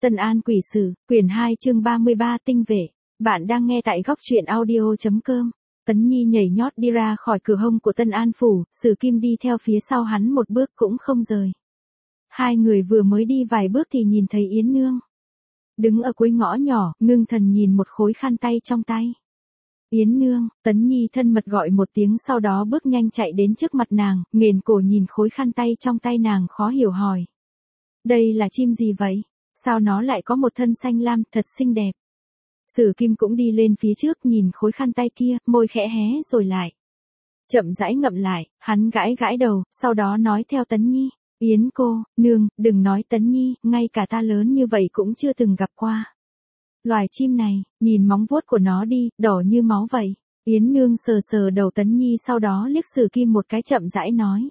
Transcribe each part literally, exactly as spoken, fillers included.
Tân An Quỷ Sử, quyển hai chương ba mươi ba tinh vệ. Bạn đang nghe tại góc truyện audio.com. Tấn Nhi nhảy nhót đi ra khỏi cửa hông của Tân An Phủ, Sử Kim đi theo phía sau hắn một bước cũng không rời. Hai người vừa mới đi vài bước thì nhìn thấy Yến Nương. Đứng ở cuối ngõ nhỏ, ngưng thần nhìn một khối khăn tay trong tay. Yến Nương, Tấn Nhi thân mật gọi một tiếng sau đó bước nhanh chạy đến trước mặt nàng, nghền cổ nhìn khối khăn tay trong tay nàng khó hiểu hỏi. Đây là chim gì vậy? Sao nó lại có một thân xanh lam, thật xinh đẹp. Sử Kim cũng đi lên phía trước nhìn khối khăn tay kia, môi khẽ hé rồi lại. Chậm rãi ngậm lại, hắn gãi gãi đầu, sau đó nói theo Tấn Nhi. Yến cô, nương, đừng nói Tấn Nhi, ngay cả ta lớn như vậy cũng chưa từng gặp qua. Loài chim này, nhìn móng vuốt của nó đi, đỏ như máu vậy. Yến Nương sờ sờ đầu Tấn Nhi sau đó liếc Sử Kim một cái chậm rãi nói.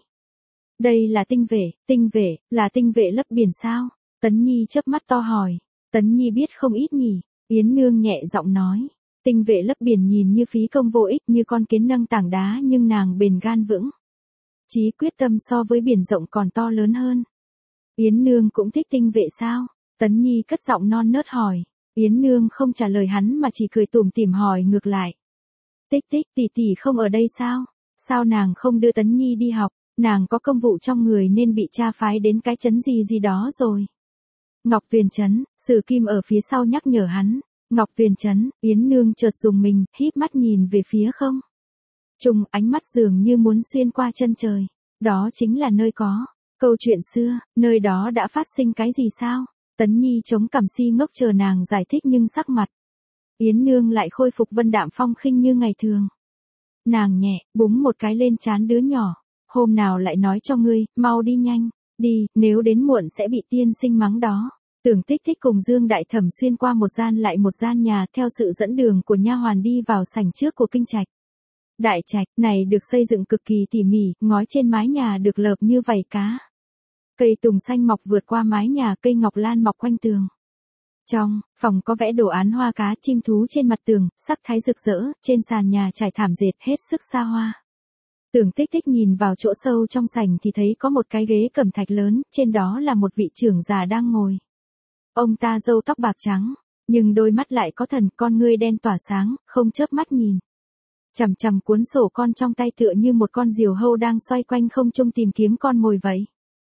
Đây là tinh vệ, tinh vệ, là tinh vệ lấp biển sao? Tấn Nhi chớp mắt to hỏi. Tấn Nhi biết không ít nhỉ? Yến Nương nhẹ giọng nói. Tinh vệ lấp biển nhìn như phí công vô ích như con kiến nâng tảng đá nhưng nàng bền gan vững. Chí quyết tâm so với biển rộng còn to lớn hơn. Yến Nương cũng thích tinh vệ sao? Tấn Nhi cất giọng non nớt hỏi. Yến Nương không trả lời hắn mà chỉ cười tủm tỉm hỏi ngược lại. Tích tích tỷ tỷ không ở đây sao? Sao nàng không đưa Tấn Nhi đi học? Nàng có công vụ trong người nên bị cha phái đến cái trấn gì gì đó rồi. Ngọc Tuyền trấn, Sử Kim ở phía sau nhắc nhở hắn. Ngọc Tuyền trấn, Yến Nương chợt dùng mình, híp mắt nhìn về phía không. Trùng ánh mắt dường như muốn xuyên qua chân trời. Đó chính là nơi có. Câu chuyện xưa, nơi đó đã phát sinh cái gì sao? Tấn Nhi chống cằm si ngốc chờ nàng giải thích nhưng sắc mặt. Yến Nương lại khôi phục vân đạm phong khinh như ngày thường. Nàng nhẹ, búng một cái lên trán đứa nhỏ. Hôm nào lại nói cho ngươi, mau đi nhanh, đi, nếu đến muộn sẽ bị tiên sinh mắng đó. Tưởng Tích Tích cùng Dương Đại Thẩm xuyên qua một gian lại một gian nhà theo sự dẫn đường của nha hoàn đi vào sảnh trước của kinh trạch. Đại trạch này được xây dựng cực kỳ tỉ mỉ, ngói trên mái nhà được lợp như vảy cá. Cây tùng xanh mọc vượt qua mái nhà, cây ngọc lan mọc quanh tường. Trong phòng có vẽ đồ án hoa cá chim thú trên mặt tường, sắc thái rực rỡ, trên sàn nhà trải thảm dệt hết sức xa hoa. Tưởng Tích Tích nhìn vào chỗ sâu trong sảnh thì thấy có một cái ghế cẩm thạch lớn, trên đó là một vị trưởng già đang ngồi. Ông ta râu tóc bạc trắng, nhưng đôi mắt lại có thần, con ngươi đen tỏa sáng, không chớp mắt nhìn. Chằm chằm cuốn sổ con trong tay tựa như một con diều hâu đang xoay quanh không trung tìm kiếm con mồi vậy.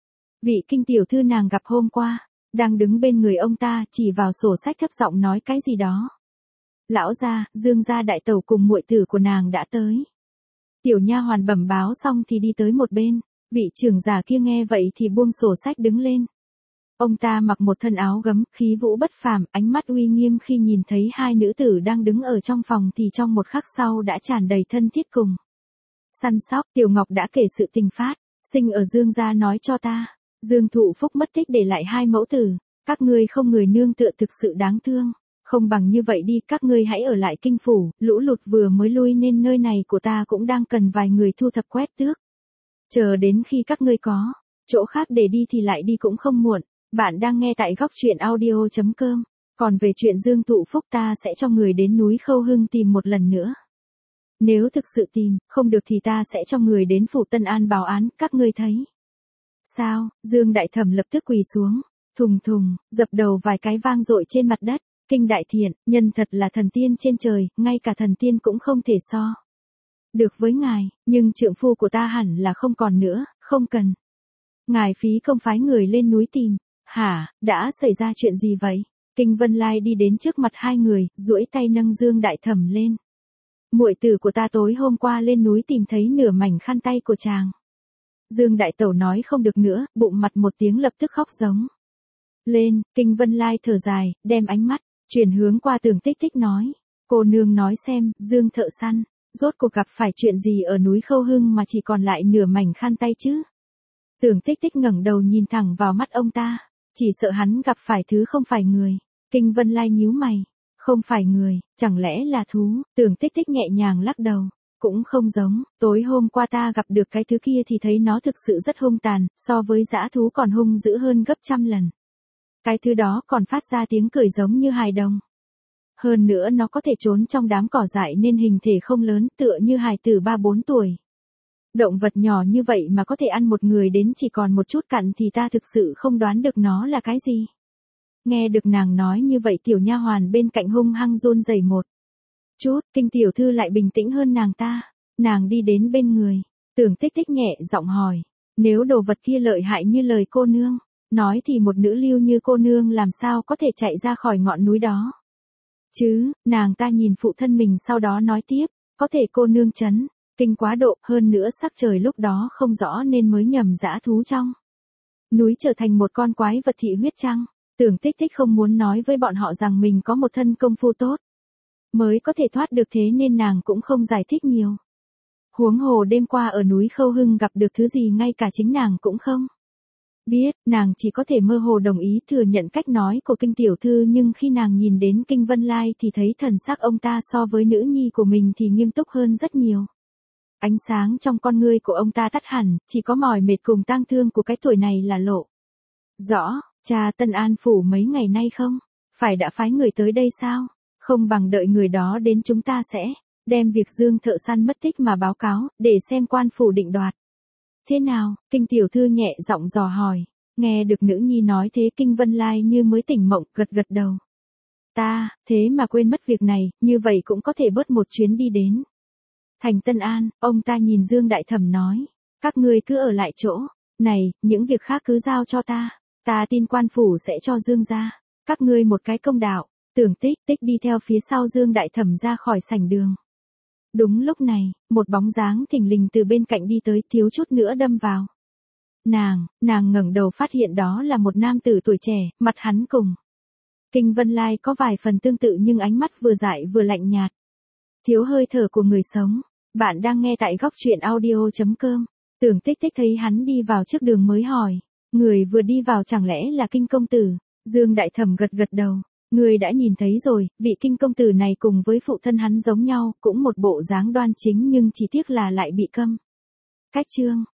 Vị kinh tiểu thư nàng gặp hôm qua, đang đứng bên người ông ta, chỉ vào sổ sách thấp giọng nói cái gì đó. Lão gia, Dương gia đại tẩu cùng muội tử của nàng đã tới. Tiểu nha hoàn bẩm báo xong thì đi tới một bên, vị trưởng già kia nghe vậy thì buông sổ sách đứng lên. Ông ta mặc một thân áo gấm, khí vũ bất phàm, ánh mắt uy nghiêm khi nhìn thấy hai nữ tử đang đứng ở trong phòng thì trong một khắc sau đã tràn đầy thân thiết cùng. Săn sóc, Tiểu Ngọc đã kể sự tình phát, sinh ở Dương gia nói cho ta, Dương Thụ Phúc mất tích để lại hai mẫu tử, các ngươi không người nương tựa thực sự đáng thương. Không bằng như vậy đi, các ngươi hãy ở lại kinh phủ, lũ lụt vừa mới lui nên nơi này của ta cũng đang cần vài người thu thập quét tước. Chờ đến khi các ngươi có chỗ khác để đi thì lại đi cũng không muộn. Bạn đang nghe tại góc truyện audio.com. Còn về chuyện Dương Thụ Phúc ta sẽ cho người đến núi Khâu Hưng tìm một lần nữa. Nếu thực sự tìm, không được thì ta sẽ cho người đến phủ Tân An báo án, các ngươi thấy. Sao? Dương Đại Thẩm lập tức quỳ xuống, thùng thùng, dập đầu vài cái vang dội trên mặt đất. Kinh đại thiện, nhân thật là thần tiên trên trời, ngay cả thần tiên cũng không thể so được với ngài, nhưng trượng phu của ta hẳn là không còn nữa, không cần. Ngài phí công phái người lên núi tìm. Hả, đã xảy ra chuyện gì vậy? Kinh Vân Lai đi đến trước mặt hai người, duỗi tay nâng Dương Đại Thẩm lên. Muội tử của ta tối hôm qua lên núi tìm thấy nửa mảnh khăn tay của chàng. Dương Đại Tẩu nói không được nữa, bụng mặt một tiếng lập tức khóc giống lên. Kinh Vân Lai thở dài, đem ánh mắt chuyển hướng qua Tưởng Tích Tích nói. Cô nương nói xem, Dương thợ săn, rốt cuộc gặp phải chuyện gì ở núi Khâu Hưng mà chỉ còn lại nửa mảnh khăn tay chứ? Tưởng Tích Tích ngẩng đầu nhìn thẳng vào mắt ông ta, chỉ sợ hắn gặp phải thứ không phải người. Kinh Vân Lai nhíu mày, không phải người, chẳng lẽ là thú? Tưởng Tích Tích nhẹ nhàng lắc đầu, cũng không giống, tối hôm qua ta gặp được cái thứ kia thì thấy nó thực sự rất hung tàn, so với dã thú còn hung dữ hơn gấp trăm lần. Cái thứ đó còn phát ra tiếng cười giống như hài đồng. Hơn nữa nó có thể trốn trong đám cỏ dại nên hình thể không lớn, tựa như hài tử ba bốn tuổi. Động vật nhỏ như vậy mà có thể ăn một người đến chỉ còn một chút cặn thì ta thực sự không đoán được nó là cái gì. Nghe được nàng nói như vậy tiểu nha hoàn bên cạnh hung hăng run rẩy một chút, Kinh tiểu thư lại bình tĩnh hơn nàng ta. Nàng đi đến bên người, Tưởng Tích Tích nhẹ giọng hỏi, nếu đồ vật kia lợi hại như lời cô nương, nói thì một nữ lưu như cô nương làm sao có thể chạy ra khỏi ngọn núi đó. Chứ, nàng ta nhìn phụ thân mình sau đó nói tiếp, có thể cô nương chấn, kinh quá độ, hơn nữa sắc trời lúc đó không rõ nên mới nhầm dã thú trong núi trở thành một con quái vật thị huyết chăng. Tưởng Tích Tích không muốn nói với bọn họ rằng mình có một thân công phu tốt, mới có thể thoát được thế nên nàng cũng không giải thích nhiều. Huống hồ đêm qua ở núi Khâu Hưng gặp được thứ gì ngay cả chính nàng cũng không biết, nàng chỉ có thể mơ hồ đồng ý thừa nhận cách nói của Kinh tiểu thư, nhưng khi nàng nhìn đến Kinh Vân Lai thì thấy thần sắc ông ta so với nữ nhi của mình thì nghiêm túc hơn rất nhiều. Ánh sáng trong con ngươi của ông ta tắt hẳn, chỉ có mỏi mệt cùng tang thương của cái tuổi này là lộ rõ. Cha Tân An phủ mấy ngày nay không phải đã phái người tới đây sao? Không bằng đợi người đó đến chúng ta sẽ đem việc Dương thợ săn mất tích mà báo cáo, để xem quan phủ định đoạt thế nào. Kinh tiểu thư nhẹ giọng dò hỏi. Nghe được nữ nhi nói thế Kinh Vân Lai như mới tỉnh mộng, gật gật đầu. Ta, thế mà quên mất việc này, như vậy cũng có thể bớt một chuyến đi đến thành Tân An. Ông ta nhìn Dương Đại Thẩm nói, các ngươi cứ ở lại chỗ này, những việc khác cứ giao cho ta. Ta tin quan phủ sẽ cho Dương ra các ngươi một cái công đạo. Tưởng Tích Tích đi theo phía sau Dương Đại Thẩm ra khỏi sảnh đường. Đúng lúc này, một bóng dáng thình lình từ bên cạnh đi tới, thiếu chút nữa đâm vào nàng. Nàng ngẩng đầu phát hiện đó là một nam tử tuổi trẻ, mặt hắn cùng Kinh Vân Lai có vài phần tương tự nhưng ánh mắt vừa dại vừa lạnh nhạt, thiếu hơi thở của người sống. Bạn đang nghe tại góc truyện audio chấm com. Tưởng Tích Tích thấy hắn đi vào trước đường mới hỏi, người vừa đi vào chẳng lẽ là Kinh công tử? Dương Đại Thẩm gật gật đầu. Người đã nhìn thấy rồi, vị Kinh công tử này cùng với phụ thân hắn giống nhau, cũng một bộ dáng đoan chính nhưng chỉ tiếc là lại bị câm cách trương.